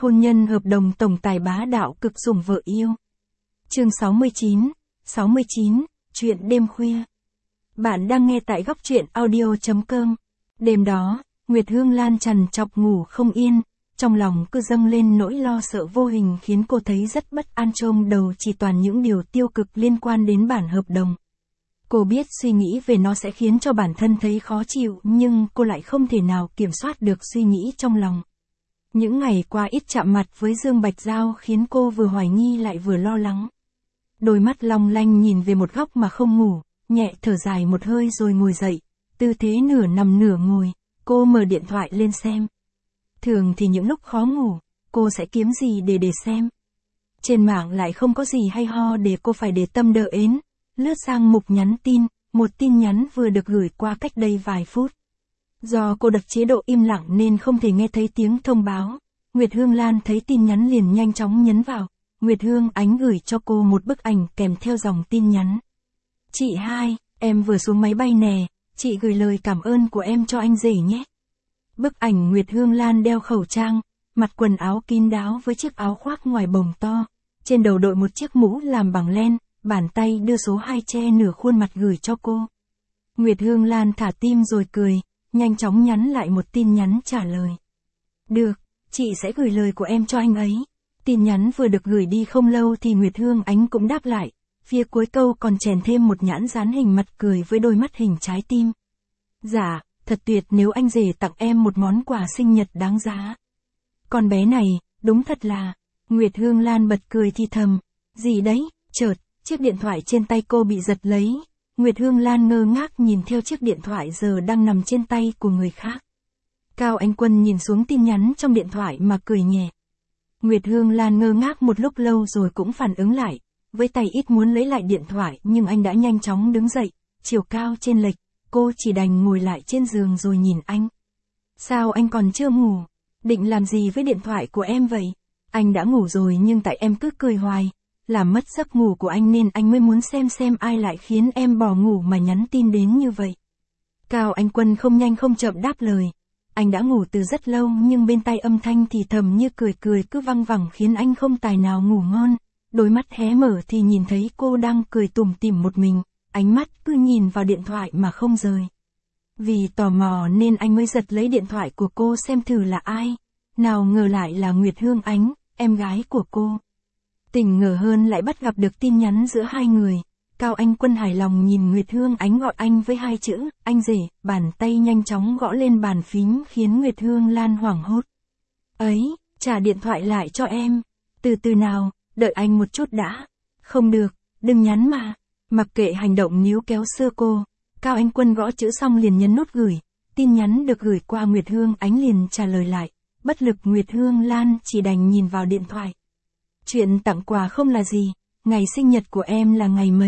Hôn nhân hợp đồng tổng tài bá đạo cực sủng vợ yêu. Chương 69, chuyện đêm khuya. Bạn đang nghe tại góc truyện audio.com. Đêm đó, Nguyệt Hương Lan trằn trọc ngủ không yên, trong lòng cứ dâng lên nỗi lo sợ vô hình khiến cô thấy rất bất an, trong đầu chỉ toàn những điều tiêu cực liên quan đến bản hợp đồng. Cô biết suy nghĩ về nó sẽ khiến cho bản thân thấy khó chịu, nhưng cô lại không thể nào kiểm soát được suy nghĩ trong lòng. Những ngày qua ít chạm mặt với Dương Bạch Giao khiến cô vừa hoài nghi lại vừa lo lắng. Đôi mắt long lanh nhìn về một góc mà không ngủ, nhẹ thở dài một hơi rồi ngồi dậy, tư thế nửa nằm nửa ngồi, cô mở điện thoại lên xem. Thường thì những lúc khó ngủ, cô sẽ kiếm gì để xem. Trên mạng lại không có gì hay ho để cô phải để tâm đợi ến, lướt sang mục nhắn tin, một tin nhắn vừa được gửi qua cách đây vài phút. Do cô đặt chế độ im lặng nên không thể nghe thấy tiếng thông báo, Nguyệt Hương Lan thấy tin nhắn liền nhanh chóng nhấn vào. Nguyệt Hương Ánh gửi cho cô một bức ảnh kèm theo dòng tin nhắn. Chị hai, em vừa xuống máy bay nè, chị gửi lời cảm ơn của em cho anh rể nhé. Bức ảnh Nguyệt Hương Lan đeo khẩu trang, mặc quần áo kín đáo với chiếc áo khoác ngoài bồng to, trên đầu đội một chiếc mũ làm bằng len, bàn tay đưa số 2 che nửa khuôn mặt gửi cho cô. Nguyệt Hương Lan thả tim rồi cười, nhanh chóng nhắn lại một tin nhắn trả lời. Được, chị sẽ gửi lời của em cho anh ấy. Tin nhắn vừa được gửi đi không lâu thì Nguyệt Hương Ánh cũng đáp lại, phía cuối câu còn chèn thêm một nhãn dán hình mặt cười với đôi mắt hình trái tim. Dạ, thật tuyệt nếu anh rể tặng em một món quà sinh nhật đáng giá. Con bé này, đúng thật là, Nguyệt Hương Lan bật cười thì thầm, gì đấy, chợt, chiếc điện thoại trên tay cô bị giật lấy. Nguyệt Hương Lan ngơ ngác nhìn theo chiếc điện thoại giờ đang nằm trên tay của người khác. Cao Anh Quân nhìn xuống tin nhắn trong điện thoại mà cười nhẹ. Nguyệt Hương Lan ngơ ngác một lúc lâu rồi cũng phản ứng lại, với tay ít muốn lấy lại điện thoại nhưng anh đã nhanh chóng đứng dậy, chiều cao chênh lệch, cô chỉ đành ngồi lại trên giường rồi nhìn anh. Sao anh còn chưa ngủ? Định làm gì với điện thoại của em vậy? Anh đã ngủ rồi nhưng tại em cứ cười hoài, làm mất giấc ngủ của anh nên anh mới muốn xem ai lại khiến em bỏ ngủ mà nhắn tin đến như vậy. Cao Anh Quân không nhanh không chậm đáp lời. Anh đã ngủ từ rất lâu nhưng bên tai âm thanh thì thầm như cười cứ văng vẳng khiến anh không tài nào ngủ ngon. Đôi mắt hé mở thì nhìn thấy cô đang cười tủm tỉm một mình, ánh mắt cứ nhìn vào điện thoại mà không rời. Vì tò mò nên anh mới giật lấy điện thoại của cô xem thử là ai. Nào ngờ lại là Nguyệt Hương Ánh, em gái của cô. Tình ngờ hơn lại bắt gặp được tin nhắn giữa hai người. Cao Anh Quân hài lòng nhìn Nguyệt Hương Ánh gọi anh với hai chữ, anh rể, bàn tay nhanh chóng gõ lên bàn phím khiến Nguyệt Hương Lan hoảng hốt. Ấy, trả điện thoại lại cho em. Từ từ nào, đợi anh một chút đã. Không được, đừng nhắn mà. Mặc kệ hành động níu kéo xưa cô, Cao Anh Quân gõ chữ xong liền nhấn nút gửi. Tin nhắn được gửi qua Nguyệt Hương Ánh liền trả lời lại. Bất lực Nguyệt Hương Lan chỉ đành nhìn vào điện thoại. Chuyện tặng quà không là gì, ngày sinh nhật của em là ngày mấy?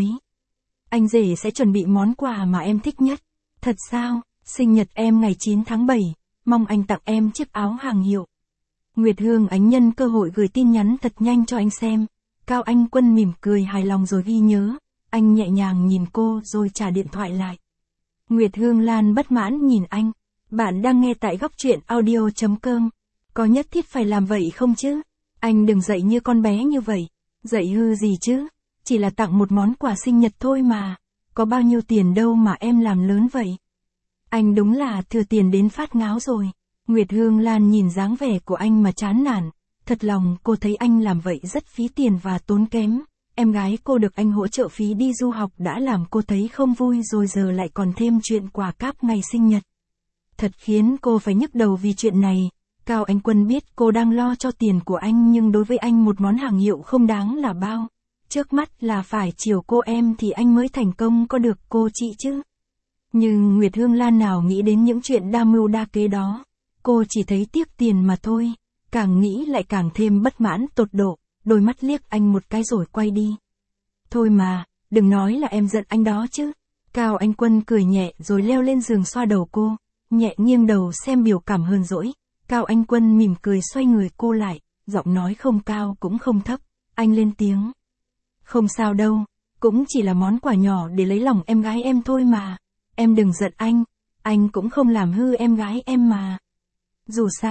Anh rể sẽ chuẩn bị món quà mà em thích nhất. Thật sao, sinh nhật em ngày 9 tháng 7, mong anh tặng em chiếc áo hàng hiệu. Nguyệt Hương Ánh nhân cơ hội gửi tin nhắn thật nhanh cho anh xem. Cao Anh Quân mỉm cười hài lòng rồi ghi nhớ. Anh nhẹ nhàng nhìn cô rồi trả điện thoại lại. Nguyệt Hương Lan bất mãn nhìn anh. Bạn đang nghe tại góc truyện audio.com. Có nhất thiết phải làm vậy không chứ? Anh đừng dạy như con bé như vậy. Dạy hư gì chứ? Chỉ là tặng một món quà sinh nhật thôi mà. Có bao nhiêu tiền đâu mà em làm lớn vậy? Anh đúng là thừa tiền đến phát ngáo rồi. Nguyệt Hương Lan nhìn dáng vẻ của anh mà chán nản. Thật lòng cô thấy anh làm vậy rất phí tiền và tốn kém. Em gái cô được anh hỗ trợ phí đi du học đã làm cô thấy không vui rồi giờ lại còn thêm chuyện quà cáp ngày sinh nhật. Thật khiến cô phải nhức đầu vì chuyện này. Cao Anh Quân biết cô đang lo cho tiền của anh nhưng đối với anh một món hàng hiệu không đáng là bao. Trước mắt là phải chiều cô em thì anh mới thành công có được cô chị chứ. Nhưng Nguyệt Hương Lan nào nghĩ đến những chuyện đa mưu đa kế đó. Cô chỉ thấy tiếc tiền mà thôi. Càng nghĩ lại càng thêm bất mãn tột độ, đôi mắt liếc anh một cái rồi quay đi. Thôi mà, đừng nói là em giận anh đó chứ. Cao Anh Quân cười nhẹ rồi leo lên giường xoa đầu cô, nhẹ nghiêng đầu xem biểu cảm hờn dỗi. Cao Anh Quân mỉm cười xoay người cô lại, giọng nói không cao cũng không thấp, anh lên tiếng. Không sao đâu, cũng chỉ là món quà nhỏ để lấy lòng em gái em thôi mà. Em đừng giận anh cũng không làm hư em gái em mà. Dù sao,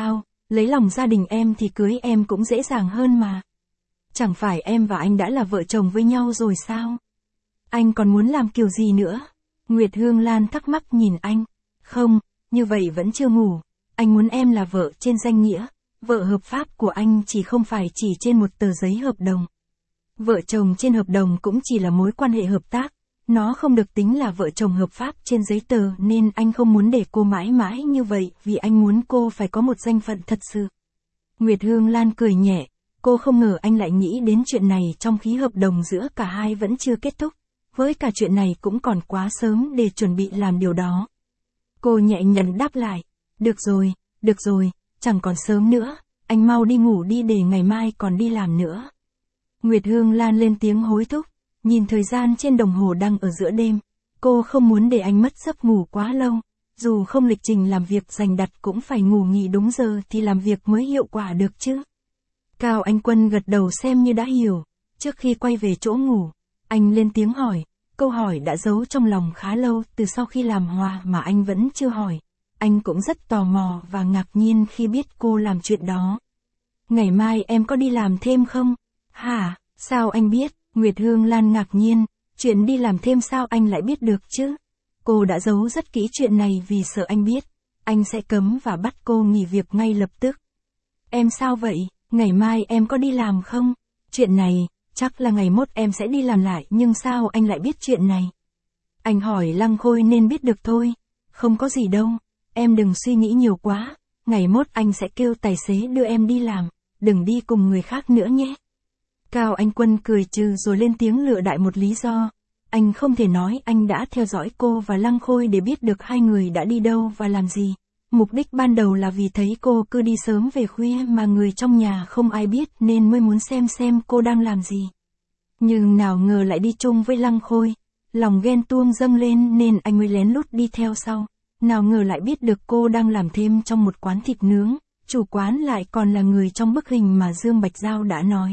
lấy lòng gia đình em thì cưới em cũng dễ dàng hơn mà. Chẳng phải em và anh đã là vợ chồng với nhau rồi sao? Anh còn muốn làm kiểu gì nữa? Nguyệt Hương Lan thắc mắc nhìn anh. Không, như vậy vẫn chưa ngủ. Anh muốn em là vợ trên danh nghĩa. Vợ hợp pháp của anh chỉ không phải chỉ trên một tờ giấy hợp đồng. Vợ chồng trên hợp đồng cũng chỉ là mối quan hệ hợp tác. Nó không được tính là vợ chồng hợp pháp trên giấy tờ nên anh không muốn để cô mãi mãi như vậy vì anh muốn cô phải có một danh phận thật sự. Nguyệt Hương Lan cười nhẹ, cô không ngờ anh lại nghĩ đến chuyện này trong khi hợp đồng giữa cả hai vẫn chưa kết thúc. Với cả chuyện này cũng còn quá sớm để chuẩn bị làm điều đó. Cô nhẹ nhàng đáp lại, được rồi, chẳng còn sớm nữa, anh mau đi ngủ đi để ngày mai còn đi làm nữa. Nguyệt Hương Lan lên tiếng hối thúc, nhìn thời gian trên đồng hồ đang ở giữa đêm, cô không muốn để anh mất giấc ngủ quá lâu, dù không lịch trình làm việc dành đặt cũng phải ngủ nghỉ đúng giờ thì làm việc mới hiệu quả được chứ. Cao Anh Quân gật đầu xem như đã hiểu, trước khi quay về chỗ ngủ, anh lên tiếng hỏi, câu hỏi đã giấu trong lòng khá lâu từ sau khi làm hòa mà anh vẫn chưa hỏi. Anh cũng rất tò mò và ngạc nhiên khi biết cô làm chuyện đó. Ngày mai em có đi làm thêm không? Hả, sao anh biết? Nguyệt Hương Lan ngạc nhiên, chuyện đi làm thêm sao anh lại biết được chứ? Cô đã giấu rất kỹ chuyện này vì sợ anh biết, anh sẽ cấm và bắt cô nghỉ việc ngay lập tức. Em sao vậy, ngày mai em có đi làm không? Chuyện này, chắc là ngày mốt em sẽ đi làm lại nhưng sao anh lại biết chuyện này? Anh hỏi Lăng Khôi nên biết được thôi, không có gì đâu, em đừng suy nghĩ nhiều quá, ngày mốt anh sẽ kêu tài xế đưa em đi làm, đừng đi cùng người khác nữa nhé. Cao Anh Quân cười trừ rồi lên tiếng lựa đại một lý do. Anh không thể nói anh đã theo dõi cô và Lăng Khôi để biết được hai người đã đi đâu và làm gì. Mục đích ban đầu là vì thấy cô cứ đi sớm về khuya mà người trong nhà không ai biết nên mới muốn xem cô đang làm gì. Nhưng nào ngờ lại đi chung với Lăng Khôi. Lòng ghen tuông dâng lên nên anh mới lén lút đi theo sau. Nào ngờ lại biết được cô đang làm thêm trong một quán thịt nướng. Chủ quán lại còn là người trong bức hình mà Dương Bạch Giao đã nói.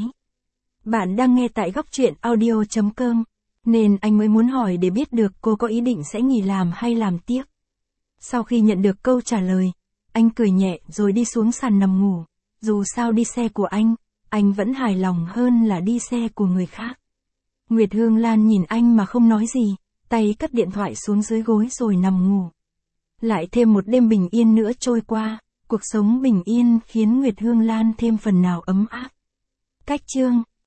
Bạn đang nghe tại góc truyện audio.com, nên anh mới muốn hỏi để biết được cô có ý định sẽ nghỉ làm hay làm tiếp. Sau khi nhận được câu trả lời, anh cười nhẹ rồi đi xuống sàn nằm ngủ. Dù sao đi xe của anh vẫn hài lòng hơn là đi xe của người khác. Nguyệt Hương Lan nhìn anh mà không nói gì, tay cất điện thoại xuống dưới gối rồi nằm ngủ. Lại thêm một đêm bình yên nữa trôi qua, cuộc sống bình yên khiến Nguyệt Hương Lan thêm phần nào ấm áp. Cách chương